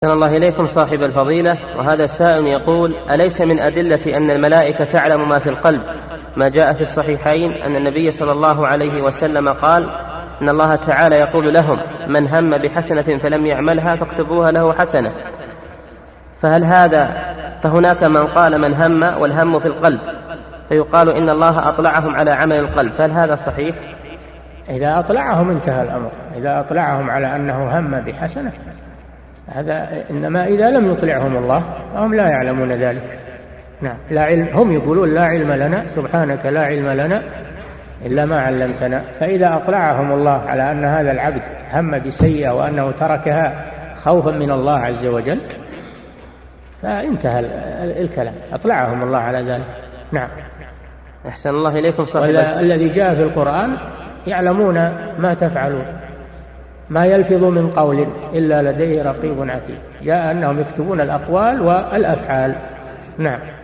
أحسن الله إليكم صاحب الفضيلة. وهذا السائل يقول: أليس من أدلة أن الملائكة تعلم ما في القلب ما جاء في الصحيحين أن النبي صلى الله عليه وسلم قال إن الله تعالى يقول لهم: من هم بحسنة فلم يعملها فاكتبوها له حسنة. فهناك من قال من هم والهم في القلب، فيقال إن الله أطلعهم على عمل القلب، فهل هذا صحيح؟ إذا أطلعهم انتهى الأمر. إذا أطلعهم على أنه هم بحسنة هذا، إنما إذا لم يطلعهم الله فهم لا يعلمون ذلك. نعم، لا علم. هم يقولون: لا علم لنا، سبحانك لا علم لنا إلا ما علمتنا. فإذا أطلعهم الله على أن هذا العبد هم بسيئة وأنه تركها خوفا من الله عز وجل فانتهى الكلام، أطلعهم الله على ذلك. نعم. أحسن الله إليكم صاحب الذي جاء في القرآن: يعلمون ما تفعلون ما يلفظ من قول إلا لديه رقيب عتيد. جاء أنهم يكتبون الأقوال والأفعال. نعم.